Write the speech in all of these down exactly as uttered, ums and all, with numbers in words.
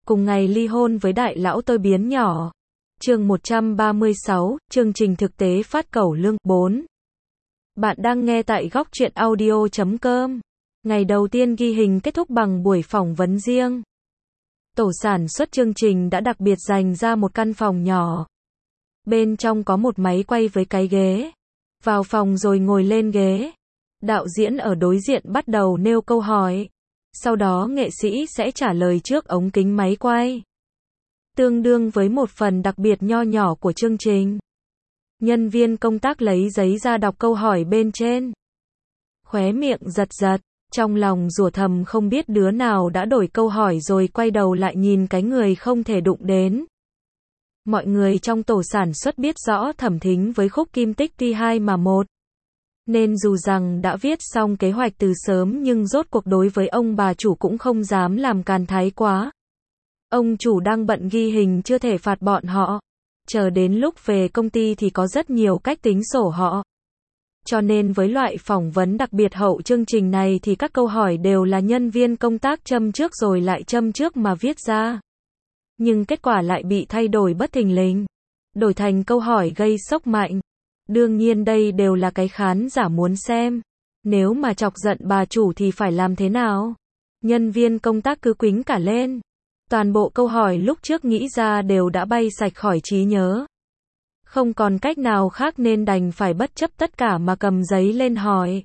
cùng ngày ly hôn với đại lão tôi biến nhỏ. Chương một trăm ba mươi sáu, chương trình thực tế phát cẩu lương. bốn. Bạn đang nghe tại góc truyện audio chấm com. Ngày đầu tiên ghi hình kết thúc bằng buổi phỏng vấn riêng. Tổ sản xuất chương trình đã đặc biệt dành ra một căn phòng nhỏ. Bên trong có một máy quay với cái ghế. Vào phòng rồi ngồi lên ghế. Đạo diễn ở đối diện bắt đầu nêu câu hỏi. Sau đó nghệ sĩ sẽ trả lời trước ống kính máy quay. Tương đương với một phần đặc biệt nho nhỏ của chương trình. Nhân viên công tác lấy giấy ra đọc câu hỏi bên trên. Khóe miệng giật giật, trong lòng rủa thầm không biết đứa nào đã đổi câu hỏi rồi quay đầu lại nhìn cái người không thể đụng đến. Mọi người trong tổ sản xuất biết rõ Thẩm Thính với Khúc Kim Tích ti hai mà một. Nên dù rằng đã viết xong kế hoạch từ sớm nhưng rốt cuộc đối với ông bà chủ cũng không dám làm càn thái quá. Ông chủ đang bận ghi hình chưa thể phạt bọn họ. Chờ đến lúc về công ty thì có rất nhiều cách tính sổ họ. Cho nên với loại phỏng vấn đặc biệt hậu chương trình này thì các câu hỏi đều là nhân viên công tác châm trước rồi lại châm trước mà viết ra. Nhưng kết quả lại bị thay đổi bất thình lình. Đổi thành câu hỏi gây sốc mạnh. Đương nhiên đây đều là cái khán giả muốn xem. Nếu mà chọc giận bà chủ thì phải làm thế nào? Nhân viên công tác cứ quýnh cả lên. Toàn bộ câu hỏi lúc trước nghĩ ra đều đã bay sạch khỏi trí nhớ. Không còn cách nào khác nên đành phải bất chấp tất cả mà cầm giấy lên hỏi.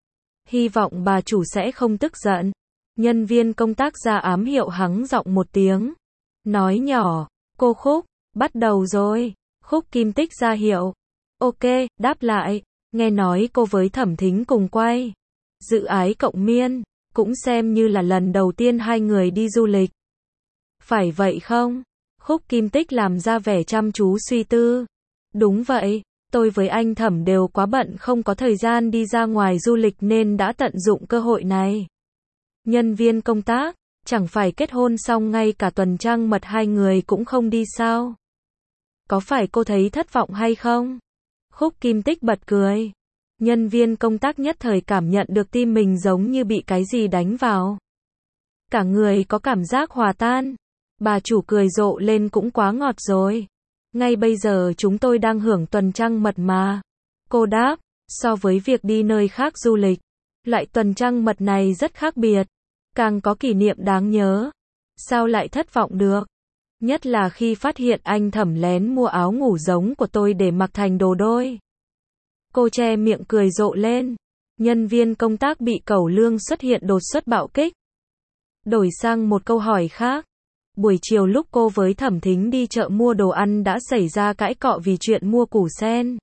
Hy vọng bà chủ sẽ không tức giận. Nhân viên công tác ra ám hiệu hắng giọng một tiếng. Nói nhỏ, cô Khúc, bắt đầu rồi. Khúc Kim Tích ra hiệu. Ok, đáp lại. Nghe nói cô với Thẩm Thính cùng quay Dự Ái Cộng Miên. Cũng xem như là lần đầu tiên hai người đi du lịch. Phải vậy không? Khúc Kim Tích làm ra vẻ chăm chú suy tư. Đúng vậy, tôi với anh Thẩm đều quá bận không có thời gian đi ra ngoài du lịch nên đã tận dụng cơ hội này. Nhân viên công tác, chẳng phải kết hôn xong ngay cả tuần trăng mật hai người cũng không đi sao? Có phải cô thấy thất vọng hay không? Khúc Kim Tích bật cười. Nhân viên công tác nhất thời cảm nhận được tim mình giống như bị cái gì đánh vào. Cả người có cảm giác hòa tan. Bà chủ cười rộ lên cũng quá ngọt rồi. Ngay bây giờ chúng tôi đang hưởng tuần trăng mật mà. Cô đáp, so với việc đi nơi khác du lịch, loại tuần trăng mật này rất khác biệt. Càng có kỷ niệm đáng nhớ. Sao lại thất vọng được? Nhất là khi phát hiện anh Thẩm lén mua áo ngủ giống của tôi để mặc thành đồ đôi. Cô che miệng cười rộ lên. Nhân viên công tác bị cẩu lương xuất hiện đột xuất bạo kích. Đổi sang một câu hỏi khác. Buổi chiều lúc cô với Thẩm Thính đi chợ mua đồ ăn đã xảy ra cãi cọ vì chuyện mua củ sen.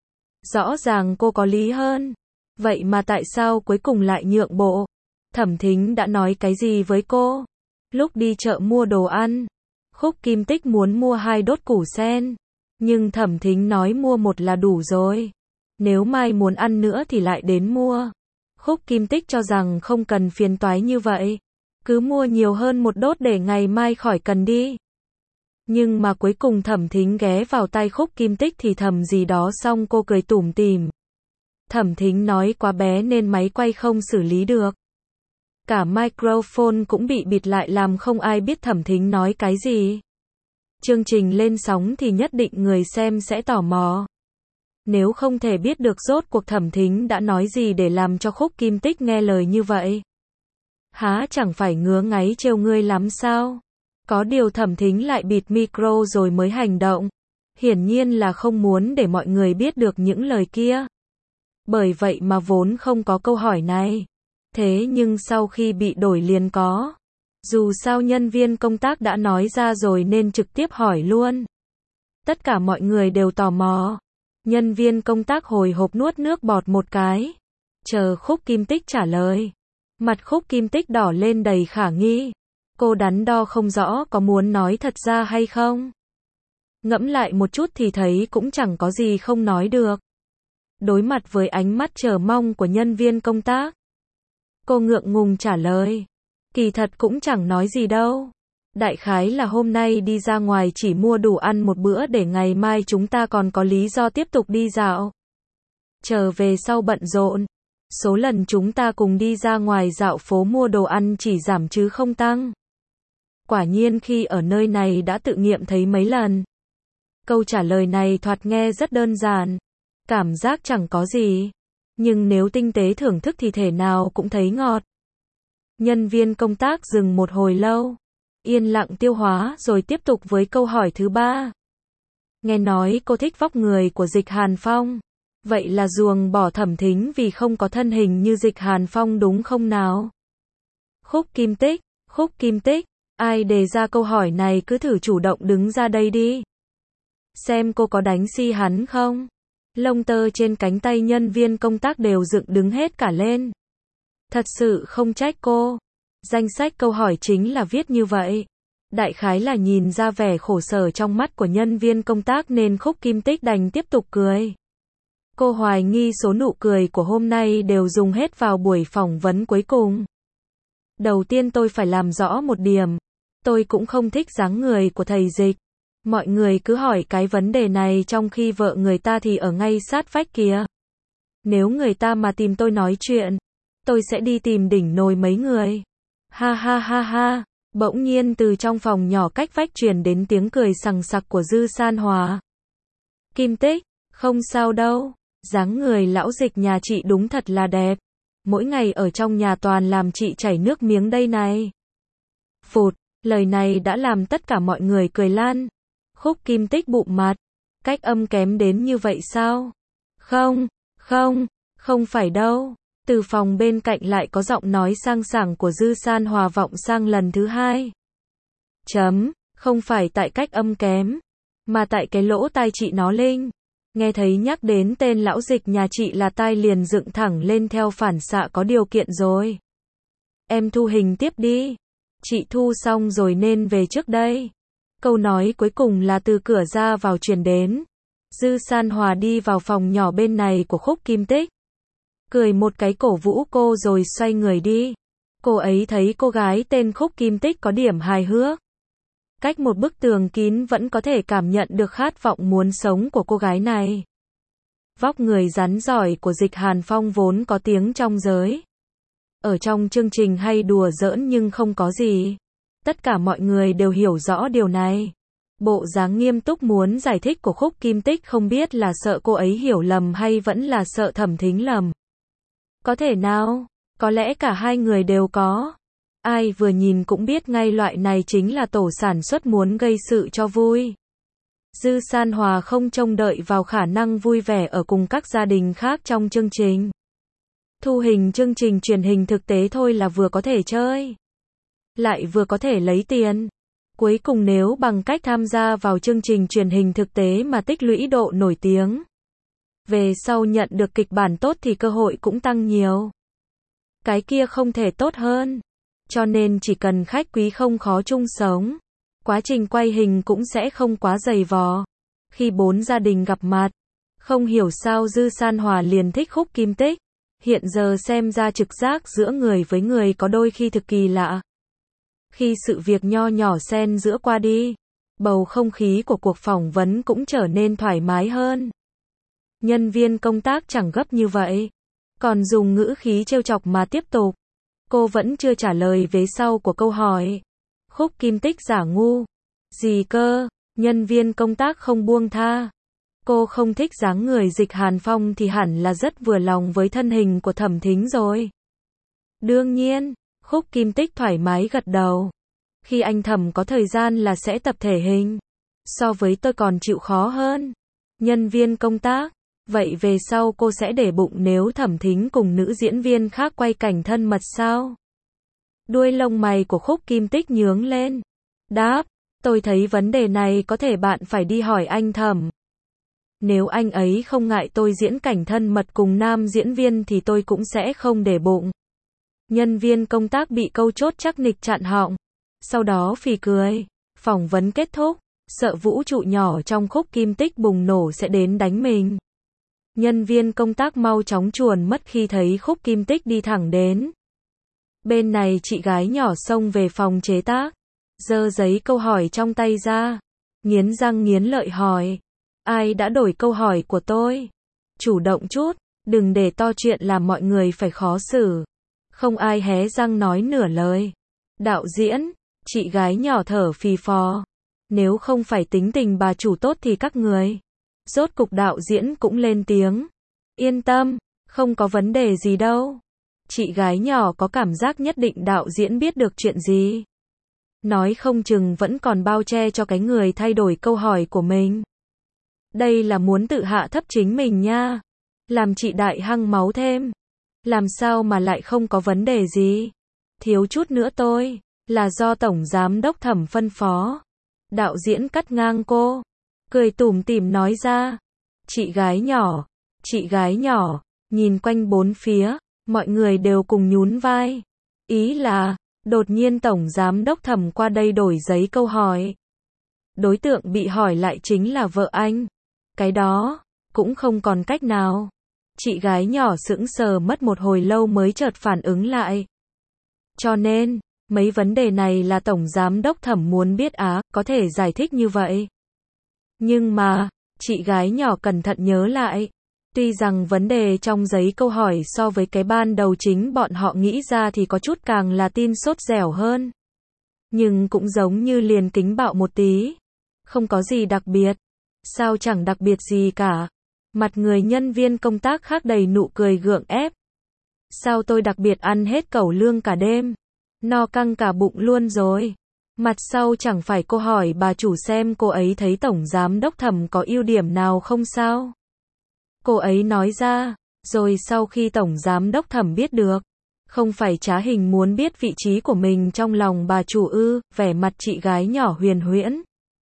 Rõ ràng cô có lý hơn. Vậy mà tại sao cuối cùng lại nhượng bộ? Thẩm Thính đã nói cái gì với cô? Lúc đi chợ mua đồ ăn, Khúc Kim Tích muốn mua hai đốt củ sen. Nhưng Thẩm Thính nói mua một là đủ rồi. Nếu mai muốn ăn nữa thì lại đến mua. Khúc Kim Tích cho rằng không cần phiền toái như vậy. Cứ mua nhiều hơn một đốt để ngày mai khỏi cần đi. Nhưng mà cuối cùng Thẩm Thính ghé vào tai Khúc Kim Tích thì thầm gì đó xong cô cười tủm tỉm. Thẩm Thính nói quá bé nên máy quay không xử lý được. Cả microphone cũng bị bịt lại làm không ai biết Thẩm Thính nói cái gì. Chương trình lên sóng thì nhất định người xem sẽ tò mò. Nếu không thể biết được rốt cuộc Thẩm Thính đã nói gì để làm cho Khúc Kim Tích nghe lời như vậy. Há chẳng phải ngứa ngáy trêu ngươi lắm sao? Có điều Thẩm Thính lại bịt micro rồi mới hành động. Hiển nhiên là không muốn để mọi người biết được những lời kia. Bởi vậy mà vốn không có câu hỏi này. Thế nhưng sau khi bị đổi liền có. Dù sao nhân viên công tác đã nói ra rồi nên trực tiếp hỏi luôn. Tất cả mọi người đều tò mò. Nhân viên công tác hồi hộp nuốt nước bọt một cái. Chờ Khúc Kim Tích trả lời. Mặt Khúc Kim Tích đỏ lên đầy khả nghi. Cô đắn đo không rõ có muốn nói thật ra hay không. Ngẫm lại một chút thì thấy cũng chẳng có gì không nói được. Đối mặt với ánh mắt chờ mong của nhân viên công tác. Cô ngượng ngùng trả lời. Kỳ thật cũng chẳng nói gì đâu. Đại khái là hôm nay đi ra ngoài chỉ mua đủ ăn một bữa để ngày mai chúng ta còn có lý do tiếp tục đi dạo. Trở về sau bận rộn. Số lần chúng ta cùng đi ra ngoài dạo phố mua đồ ăn chỉ giảm chứ không tăng. Quả nhiên khi ở nơi này đã tự nghiệm thấy mấy lần. Câu trả lời này thoạt nghe rất đơn giản. Cảm giác chẳng có gì. Nhưng nếu tinh tế thưởng thức thì thể nào cũng thấy ngọt. Nhân viên công tác dừng một hồi lâu. Yên lặng tiêu hóa rồi tiếp tục với câu hỏi thứ ba. Nghe nói cô thích vóc người của Dịch Hàn Phong. Vậy là ruồng bỏ Thẩm Thính vì không có thân hình như Dịch Hàn Phong đúng không nào? Khúc Kim Tích, Khúc Kim Tích, ai đề ra câu hỏi này cứ thử chủ động đứng ra đây đi. Xem cô có đánh si hắn không? Lông tơ trên cánh tay nhân viên công tác đều dựng đứng hết cả lên. Thật sự không trách cô. Danh sách câu hỏi chính là viết như vậy. Đại khái là nhìn ra vẻ khổ sở trong mắt của nhân viên công tác nên Khúc Kim Tích đành tiếp tục cười. Cô hoài nghi số nụ cười của hôm nay đều dùng hết vào buổi phỏng vấn cuối cùng. Đầu tiên tôi phải làm rõ một điểm. Tôi cũng không thích dáng người của thầy Dịch. Mọi người cứ hỏi cái vấn đề này trong khi vợ người ta thì ở ngay sát vách kìa. Nếu người ta mà tìm tôi nói chuyện, tôi sẽ đi tìm đỉnh nồi mấy người. Ha ha ha ha. Bỗng nhiên từ trong phòng nhỏ cách vách truyền đến tiếng cười sằng sặc của Dư San Hòa. Kim Tích, không sao đâu. Dáng người lão Dịch nhà chị đúng thật là đẹp. Mỗi ngày ở trong nhà toàn làm chị chảy nước miếng đây này. Phụt, lời này đã làm tất cả mọi người cười lan. Khúc Kim Tích bụm mặt. Cách âm kém đến như vậy sao? Không, không, không phải đâu. Từ phòng bên cạnh lại có giọng nói sang sảng của Dư San Hòa vọng sang lần thứ hai. Chấm, không phải tại cách âm kém, mà tại cái lỗ tai chị nó linh. Nghe thấy nhắc đến tên lão Dịch nhà chị là tai liền dựng thẳng lên theo phản xạ có điều kiện rồi. Em thu hình tiếp đi. Chị thu xong rồi nên về trước đây. Câu nói cuối cùng là từ cửa ra vào truyền đến. Dư San Hòa đi vào phòng nhỏ bên này của Khúc Kim Tích. Cười một cái cổ vũ cô rồi xoay người đi. Cô ấy thấy cô gái tên Khúc Kim Tích có điểm hài hước. Cách một bức tường kín vẫn có thể cảm nhận được khát vọng muốn sống của cô gái này. Vóc người rắn giỏi của Dịch Hàn Phong vốn có tiếng trong giới. Ở trong chương trình hay đùa giỡn nhưng không có gì. Tất cả mọi người đều hiểu rõ điều này. Bộ dáng nghiêm túc muốn giải thích của Khúc Kim Tích không biết là sợ cô ấy hiểu lầm hay vẫn là sợ Thẩm Thính lầm. Có thể nào, có lẽ cả hai người đều có. Ai vừa nhìn cũng biết ngay loại này chính là tổ sản xuất muốn gây sự cho vui. Dư San Hòa không trông đợi vào khả năng vui vẻ ở cùng các gia đình khác trong chương trình. Thu hình chương trình truyền hình thực tế thôi là vừa có thể chơi, lại vừa có thể lấy tiền. Cuối cùng nếu bằng cách tham gia vào chương trình truyền hình thực tế mà tích lũy độ nổi tiếng, về sau nhận được kịch bản tốt thì cơ hội cũng tăng nhiều. Cái kia không thể tốt hơn. Cho nên chỉ cần khách quý không khó chung sống, quá trình quay hình cũng sẽ không quá dày vò. Khi bốn gia đình gặp mặt, không hiểu sao Dư San Hòa liền thích Khúc Kim Tích. Hiện giờ xem ra trực giác giữa người với người có đôi khi thực kỳ lạ. Khi sự việc nho nhỏ xen giữa qua đi, bầu không khí của cuộc phỏng vấn cũng trở nên thoải mái hơn. Nhân viên công tác chẳng gấp như vậy, còn dùng ngữ khí trêu chọc mà tiếp tục. Cô vẫn chưa trả lời vế sau của câu hỏi. Khúc Kim Tích giả ngu. Gì cơ? Nhân viên công tác không buông tha. Cô không thích dáng người Dịch Hàn Phong thì hẳn là rất vừa lòng với thân hình của Thẩm Thính rồi. Đương nhiên, Khúc Kim Tích thoải mái gật đầu. Khi anh Thẩm có thời gian là sẽ tập thể hình. So với tôi còn chịu khó hơn. Nhân viên công tác. Vậy về sau cô sẽ để bụng nếu Thẩm Thính cùng nữ diễn viên khác quay cảnh thân mật sao? Đuôi lông mày của Khúc Kim Tích nhướng lên. Đáp, tôi thấy vấn đề này có thể bạn phải đi hỏi anh Thẩm. Nếu anh ấy không ngại tôi diễn cảnh thân mật cùng nam diễn viên thì tôi cũng sẽ không để bụng. Nhân viên công tác bị câu chốt chắc nịch chặn họng. Sau đó phì cười. Phỏng vấn kết thúc. Sợ vũ trụ nhỏ trong Khúc Kim Tích bùng nổ sẽ đến đánh mình. Nhân viên công tác mau chóng chuồn mất khi thấy Khúc Kim Tích đi thẳng đến. Bên này chị gái nhỏ xông về phòng chế tác, giơ giấy câu hỏi trong tay ra, nghiến răng nghiến lợi hỏi. Ai đã đổi câu hỏi của tôi? Chủ động chút, đừng để to chuyện làm mọi người phải khó xử. Không ai hé răng nói nửa lời. Đạo diễn, Chị gái nhỏ thở phì phò. Nếu không phải tính tình bà chủ tốt thì các người. Rốt cục đạo diễn cũng lên tiếng. Yên tâm, không có vấn đề gì đâu. Chị gái nhỏ có cảm giác nhất định đạo diễn biết được chuyện gì. Nói không chừng vẫn còn bao che cho cái người thay đổi câu hỏi của mình. Đây là muốn tự hạ thấp chính mình nha. Làm chị đại hăng máu thêm. Làm sao mà lại không có vấn đề gì. Thiếu chút nữa tôi. Là do Tổng Giám Đốc Thẩm phân phó. Đạo diễn cắt ngang cô. Cười tủm tỉm nói ra. Chị gái nhỏ. Chị gái nhỏ. Nhìn quanh bốn phía. Mọi người đều cùng nhún vai. Ý là, đột nhiên Tổng Giám Đốc Thẩm qua đây đổi giấy câu hỏi. Đối tượng bị hỏi lại chính là vợ anh. Cái đó, cũng không còn cách nào. Chị gái nhỏ sững sờ mất một hồi lâu mới chợt phản ứng lại. Cho nên, mấy vấn đề này là Tổng Giám Đốc Thẩm muốn biết á, có thể giải thích như vậy. Nhưng mà, chị gái nhỏ cẩn thận nhớ lại. Tuy rằng vấn đề trong giấy câu hỏi so với cái ban đầu chính bọn họ nghĩ ra thì có chút càng là tin sốt dẻo hơn. Nhưng cũng giống như liền kính bạo một tí. Không có gì đặc biệt. Sao chẳng đặc biệt gì cả. Mặt người nhân viên công tác khác đầy nụ cười gượng ép. Sao tôi đặc biệt ăn hết cẩu lương cả đêm. No căng cả bụng luôn rồi. Mặt sau chẳng phải cô hỏi bà chủ xem cô ấy thấy Tổng Giám Đốc Thẩm có ưu điểm nào không sao. Cô ấy nói ra, rồi sau khi Tổng Giám Đốc Thẩm biết được, không phải trá hình muốn biết vị trí của mình trong lòng bà chủ ư, vẻ mặt chị gái nhỏ huyền huyễn.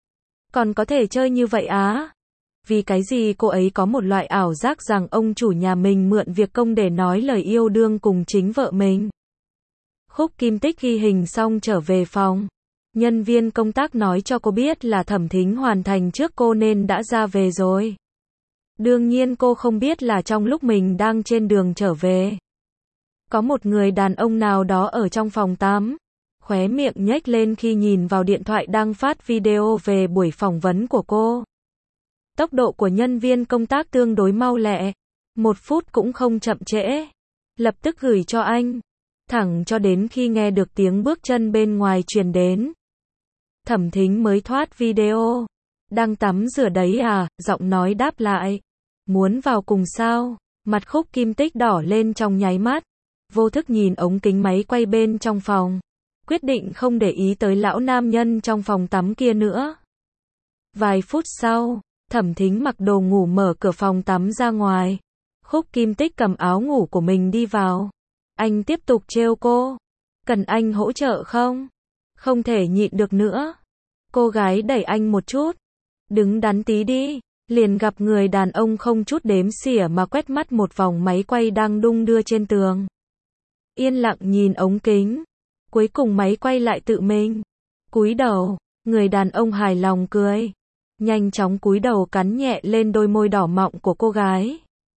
Còn có thể chơi như vậy á? Vì cái gì cô ấy có một loại ảo giác rằng ông chủ nhà mình mượn việc công để nói lời yêu đương cùng chính vợ mình. Khúc Kim Tích ghi hình xong trở về phòng. Nhân viên công tác nói cho cô biết là Thẩm Thính hoàn thành trước cô nên đã ra về rồi. Đương nhiên cô không biết là trong lúc mình đang trên đường trở về. Có một người đàn ông nào đó ở trong phòng tắm. Khóe miệng nhếch lên khi nhìn vào điện thoại đang phát video về buổi phỏng vấn của cô. Tốc độ của nhân viên công tác tương đối mau lẹ. Một phút cũng không chậm trễ. Lập tức gửi cho anh. Thẳng cho đến khi nghe được tiếng bước chân bên ngoài truyền đến. Thẩm Thính mới thoát video. Đang tắm rửa đấy à, giọng nói đáp lại. Muốn vào cùng sao? Mặt Khúc Kim Tích đỏ lên trong nháy mắt. Vô thức nhìn ống kính máy quay bên trong phòng. Quyết định không để ý tới lão nam nhân trong phòng tắm kia nữa. Vài phút sau, Thẩm Thính mặc đồ ngủ mở cửa phòng tắm ra ngoài. Khúc Kim Tích cầm áo ngủ của mình đi vào. Anh tiếp tục trêu cô. Cần anh hỗ trợ không? Không thể nhịn được nữa. Cô gái đẩy anh một chút. Đứng đắn tí đi. Liền gặp người đàn ông không chút đếm xỉa mà quét mắt một vòng máy quay đang đung đưa trên tường. Yên lặng nhìn ống kính. Cuối cùng máy quay lại tự mình. Cúi đầu. Người đàn ông hài lòng cười. Nhanh chóng cúi đầu cắn nhẹ lên đôi môi đỏ mọng của cô gái.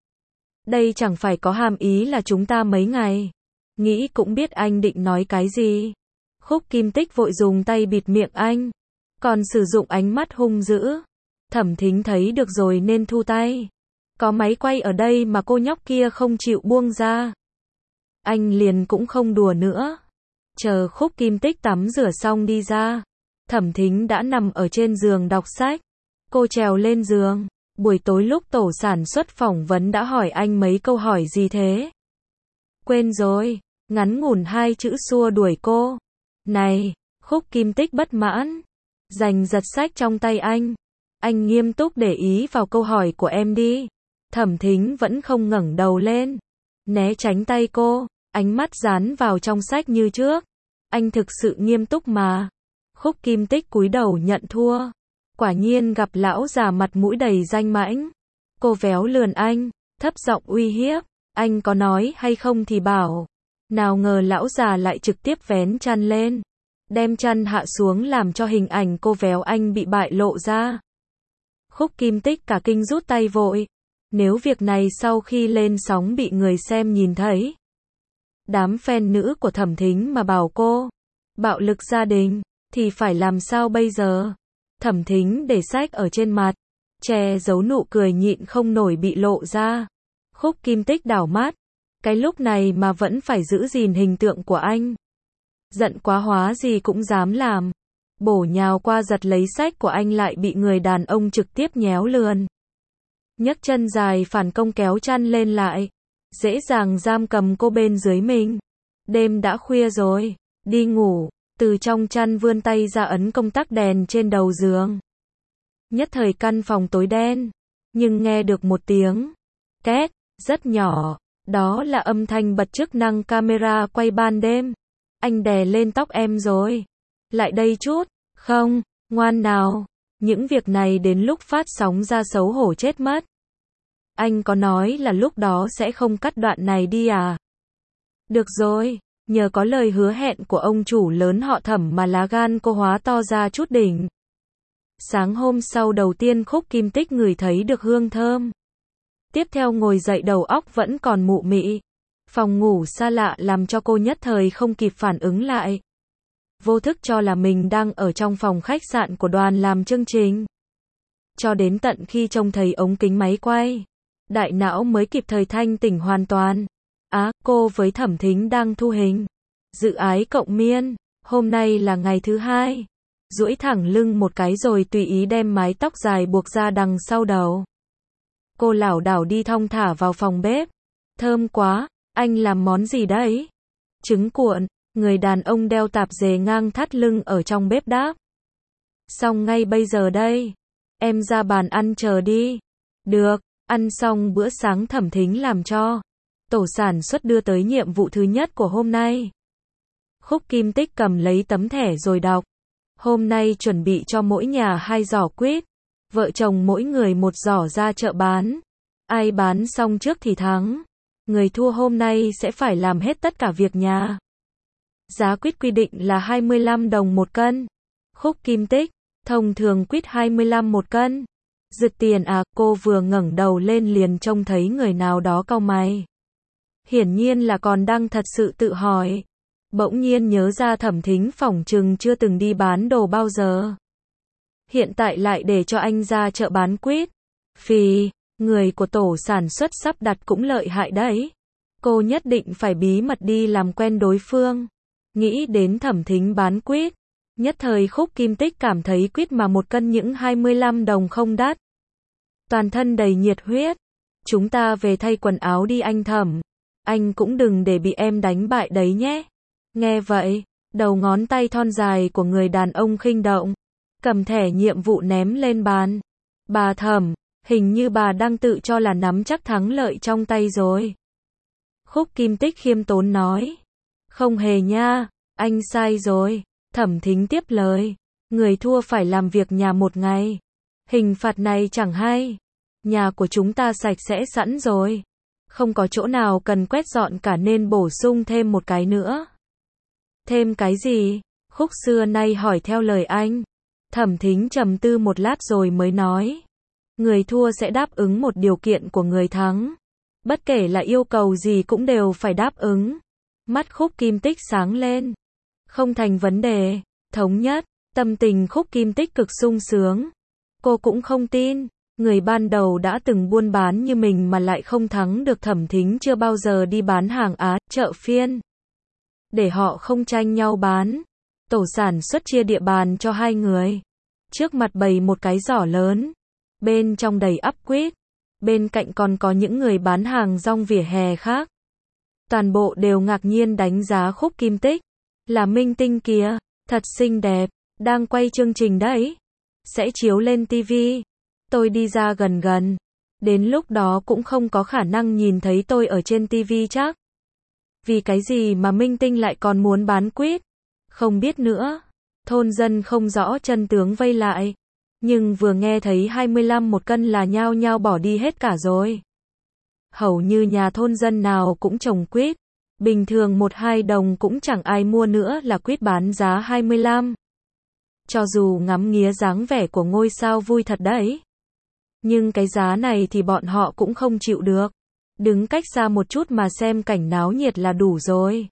Đây chẳng phải có hàm ý là chúng ta mấy ngày. Nghĩ cũng biết anh định nói cái gì. Khúc Kim Tích vội dùng tay bịt miệng anh. Còn sử dụng ánh mắt hung dữ. Thẩm Thính thấy được rồi nên thu tay. Có máy quay ở đây mà cô nhóc kia không chịu buông ra. Anh liền cũng không đùa nữa. Chờ Khúc Kim Tích tắm rửa xong đi ra. Thẩm Thính đã nằm ở trên giường đọc sách. Cô trèo lên giường. Buổi tối lúc tổ sản xuất phỏng vấn đã hỏi anh mấy câu hỏi gì thế? Quên rồi. Ngắn ngủn hai chữ xua đuổi cô. Này, Khúc Kim Tích bất mãn. Giành giật sách trong tay anh. Anh nghiêm túc để ý vào câu hỏi của em đi. Thẩm Thính vẫn không ngẩng đầu lên. Né tránh tay cô. Ánh mắt dán vào trong sách như trước. Anh thực sự nghiêm túc mà. Khúc Kim Tích cúi đầu nhận thua. Quả nhiên gặp lão già mặt mũi đầy danh mãnh. Cô véo lườn anh, thấp giọng uy hiếp. Anh có nói hay không thì bảo. Nào ngờ lão già lại trực tiếp vén chăn lên. Đem chăn hạ xuống làm cho hình ảnh cô véo anh bị bại lộ ra. Khúc Kim Tích cả kinh rút tay vội. Nếu việc này sau khi lên sóng bị người xem nhìn thấy. Đám fan nữ của Thẩm Thính mà bảo cô bạo lực gia đình, thì phải làm sao bây giờ? Thẩm Thính để sách ở trên mặt, che giấu nụ cười nhịn không nổi bị lộ ra. Khúc Kim Tích đảo mắt. Cái lúc này mà vẫn phải giữ gìn hình tượng của anh. Giận quá hóa gì cũng dám làm. Bổ nhào qua giật lấy sách của anh lại bị người đàn ông trực tiếp nhéo lườn. Nhấc chân dài phản công kéo chăn lên lại. Dễ dàng giam cầm cô bên dưới mình. Đêm đã khuya rồi, đi ngủ. Từ trong chăn vươn tay ra ấn công tắc đèn trên đầu giường. Nhất thời căn phòng tối đen. Nhưng nghe được một tiếng két, rất nhỏ. Đó là âm thanh bật chức năng camera quay ban đêm. Anh đè lên tóc em rồi. Lại đây chút. Không, ngoan nào. Những việc này đến lúc phát sóng ra xấu hổ chết mất. Anh có nói là lúc đó sẽ không cắt đoạn này đi à? Được rồi, nhờ có lời hứa hẹn của ông chủ lớn họ Thẩm mà lá gan cô hóa to ra chút đỉnh. Sáng hôm sau đầu tiên Khúc Kim Tích ngửi thấy được hương thơm. Tiếp theo ngồi dậy đầu óc vẫn còn mụ mị. Phòng ngủ xa lạ làm cho cô nhất thời không kịp phản ứng lại. Vô thức cho là mình đang ở trong phòng khách sạn của đoàn làm chương trình. Cho đến tận khi trông thấy ống kính máy quay, đại não mới kịp thời thanh tỉnh hoàn toàn. Á, à, cô với Thẩm Thính đang thu hình. Dự ái cộng miên, hôm nay là ngày thứ hai. Duỗi thẳng lưng một cái rồi tùy ý đem mái tóc dài buộc ra đằng sau đầu. Cô lảo đảo đi thong thả vào phòng bếp. Thơm quá, anh làm món gì đấy? Trứng cuộn, người đàn ông đeo tạp dề ngang thắt lưng ở trong bếp đáp. Xong ngay bây giờ đây. Em ra bàn ăn chờ đi. Được, ăn xong bữa sáng Thẩm Thính làm cho. Tổ sản xuất đưa tới nhiệm vụ thứ nhất của hôm nay. Khúc Kim Tích cầm lấy tấm thẻ rồi đọc. Hôm nay chuẩn bị cho mỗi nhà hai giỏ quýt. Vợ chồng mỗi người một giỏ ra chợ bán. Ai bán xong trước thì thắng. Người thua hôm nay sẽ phải làm hết tất cả việc nhà. Giá quýt quy định là hai mươi lăm đồng một cân. Khúc Kim Tích, thông thường quýt hai mươi lăm một cân. Giật tiền à, cô vừa ngẩng đầu lên liền trông thấy người nào đó cau mày. Hiển nhiên là còn đang thật sự tự hỏi. Bỗng nhiên nhớ ra Thẩm Thính phỏng chừng chưa từng đi bán đồ bao giờ. Hiện tại lại để cho anh ra chợ bán quýt. Phì, người của tổ sản xuất sắp đặt cũng lợi hại đấy. Cô nhất định phải bí mật đi làm quen đối phương. Nghĩ đến Thẩm Thính bán quýt. Nhất thời Khúc Kim Tích cảm thấy quýt mà một cân những hai mươi lăm đồng không đắt. Toàn thân đầy nhiệt huyết. Chúng ta về thay quần áo đi anh Thẩm. Anh cũng đừng để bị em đánh bại đấy nhé. Nghe vậy, đầu ngón tay thon dài của người đàn ông khinh động. Cầm thẻ nhiệm vụ ném lên bàn. Bà Thẩm, hình như bà đang tự cho là nắm chắc thắng lợi trong tay rồi. Khúc Kim Tích khiêm tốn nói. Không hề nha, anh sai rồi. Thẩm Thính tiếp lời. Người thua phải làm việc nhà một ngày. Hình phạt này chẳng hay. Nhà của chúng ta sạch sẽ sẵn rồi. Không có chỗ nào cần quét dọn cả nên bổ sung thêm một cái nữa. Thêm cái gì? Khúc xưa nay hỏi theo lời anh. Thẩm Thính trầm tư một lát rồi mới nói. Người thua sẽ đáp ứng một điều kiện của người thắng. Bất kể là yêu cầu gì cũng đều phải đáp ứng. Mắt Khúc Kim Tích sáng lên. Không thành vấn đề. Thống nhất. Tâm tình Khúc Kim Tích cực sung sướng. Cô cũng không tin. Người ban đầu đã từng buôn bán như mình mà lại không thắng được. Thẩm Thính chưa bao giờ đi bán hàng Á, chợ phiên. Để họ không tranh nhau bán. Tổ sản xuất chia địa bàn cho hai người. Trước mặt bày một cái giỏ lớn. Bên trong đầy ắp quýt. Bên cạnh còn có những người bán hàng rong vỉa hè khác. Toàn bộ đều ngạc nhiên đánh giá Khúc Kim Tích. Là minh tinh kìa, thật xinh đẹp, đang quay chương trình đấy. Sẽ chiếu lên tivi. Tôi đi ra gần gần. Đến lúc đó cũng không có khả năng nhìn thấy tôi ở trên tivi chắc. Vì cái gì mà minh tinh lại còn muốn bán quýt? Không biết nữa. Thôn dân không rõ chân tướng vây lại. Nhưng vừa nghe thấy hai mươi lăm một cân là nhao nhao bỏ đi hết cả rồi. Hầu như nhà thôn dân nào cũng trồng quýt. Bình thường một hai đồng cũng chẳng ai mua nữa là quýt bán giá hai mươi lăm. Cho dù ngắm nghía dáng vẻ của ngôi sao vui thật đấy. Nhưng cái giá này thì bọn họ cũng không chịu được. Đứng cách xa một chút mà xem cảnh náo nhiệt là đủ rồi.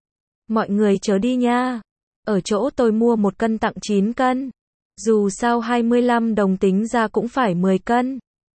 Mọi người chớ đi nha. Ở chỗ tôi mua một cân tặng chín cân. Dù sao hai mươi lăm đồng tính ra cũng phải mười cân.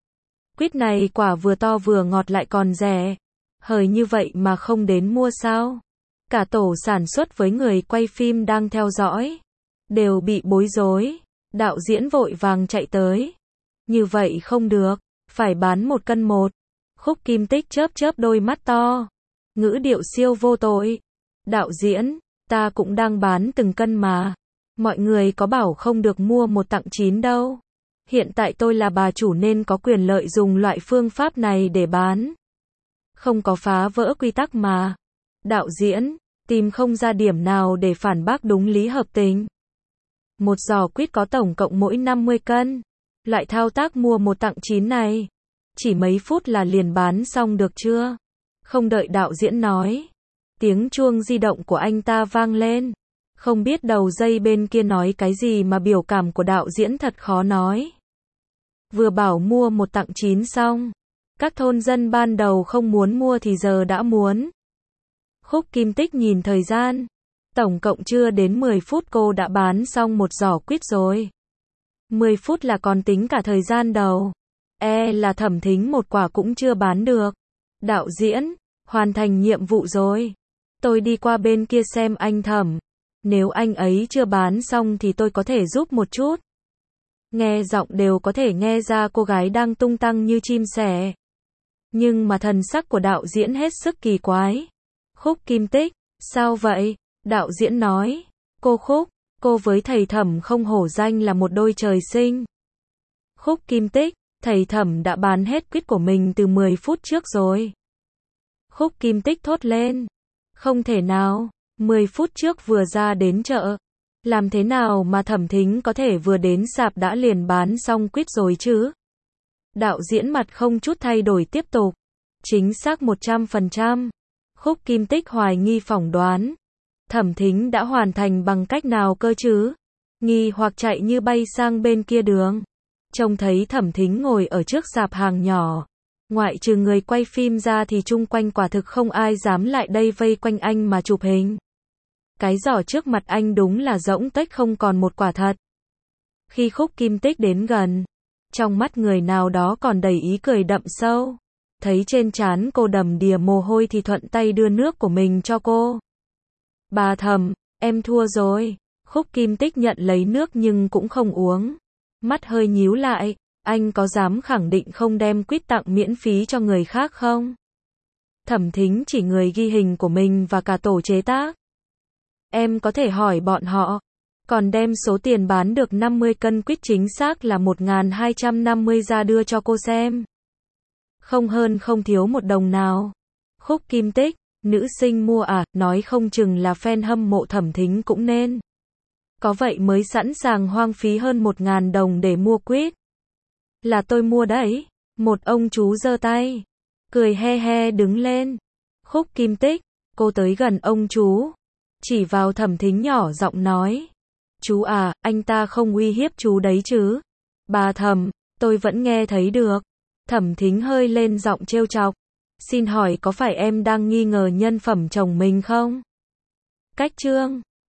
Quýt này quả vừa to vừa ngọt lại còn rẻ. Hời như vậy mà không đến mua sao? Cả tổ sản xuất với người quay phim đang theo dõi, đều bị bối rối. Đạo diễn vội vàng chạy tới. Như vậy không được, phải bán một cân một. Khúc Kim Tích chớp chớp đôi mắt to. Ngữ điệu siêu vô tội. Đạo diễn, ta cũng đang bán từng cân mà. Mọi người có bảo không được mua một tặng chín đâu. Hiện tại tôi là bà chủ nên có quyền lợi dùng loại phương pháp này để bán. Không có phá vỡ quy tắc mà. Đạo diễn, tìm không ra điểm nào để phản bác đúng lý hợp tình. Một giò quýt có tổng cộng mỗi năm mươi cân. Loại thao tác mua một tặng chín này, chỉ mấy phút là liền bán xong được chưa? Không đợi đạo diễn nói, tiếng chuông di động của anh ta vang lên. Không biết đầu dây bên kia nói cái gì mà biểu cảm của đạo diễn thật khó nói. Vừa bảo mua một tặng chín xong, các thôn dân ban đầu không muốn mua thì giờ đã muốn. Khúc Kim Tích nhìn thời gian, tổng cộng chưa đến mười phút cô đã bán xong một giỏ quýt rồi. mười phút là còn tính cả thời gian đầu. E là Thẩm Thính một quả cũng chưa bán được. Đạo diễn, hoàn thành nhiệm vụ rồi. Tôi đi qua bên kia xem anh Thẩm. Nếu anh ấy chưa bán xong thì tôi có thể giúp một chút. Nghe giọng đều có thể nghe ra cô gái đang tung tăng như chim sẻ. Nhưng mà thần sắc của đạo diễn hết sức kỳ quái. Khúc Kim Tích, sao vậy? Đạo diễn nói, cô Khúc, cô với thầy Thẩm không hổ danh là một đôi trời sinh. Khúc Kim Tích, thầy Thẩm đã bán hết quýt của mình từ mười phút trước rồi. Khúc Kim Tích thốt lên, không thể nào, mười phút trước vừa ra đến chợ. Làm thế nào mà Thẩm Thính có thể vừa đến sạp đã liền bán xong quýt rồi chứ? Đạo diễn mặt không chút thay đổi tiếp tục. Chính xác một trăm phần trăm. Khúc Kim Tích hoài nghi phỏng đoán. Thẩm Thính đã hoàn thành bằng cách nào cơ chứ? Nghi hoặc chạy như bay sang bên kia đường. Trông thấy Thẩm Thính ngồi ở trước sạp hàng nhỏ. Ngoại trừ người quay phim ra thì chung quanh quả thực không ai dám lại đây vây quanh anh mà chụp hình. Cái giỏ trước mặt anh đúng là rỗng tuếch không còn một quả thật. Khi Khúc Kim Tích đến gần, trong mắt người nào đó còn đầy ý cười đậm sâu. Thấy trên trán cô đầm đìa mồ hôi thì thuận tay đưa nước của mình cho cô. Bà Thẩm, em thua rồi. Khúc Kim Tích nhận lấy nước nhưng cũng không uống. Mắt hơi nhíu lại, anh có dám khẳng định không đem quýt tặng miễn phí cho người khác không? Thẩm Thính chỉ người ghi hình của mình và cả tổ chế tác. Em có thể hỏi bọn họ. Còn đem số tiền bán được năm mươi cân quýt chính xác là một nghìn hai trăm năm mươi ra đưa cho cô xem. Không hơn không thiếu một đồng nào. Khúc Kim Tích, nữ sinh mua à, nói không chừng là fan hâm mộ Thẩm Thính cũng nên. Có vậy mới sẵn sàng hoang phí hơn một nghìn đồng để mua quýt. Là tôi mua đấy. Một ông chú giơ tay, cười he he đứng lên. Khúc Kim Tích, cô tới gần ông chú, chỉ vào Thẩm Thính nhỏ giọng nói. Chú à, anh ta không uy hiếp chú đấy chứ? Bà Thẩm, tôi vẫn nghe thấy được. Thẩm Thính hơi lên giọng trêu chọc. Xin hỏi có phải em đang nghi ngờ nhân phẩm chồng mình không? Cách chương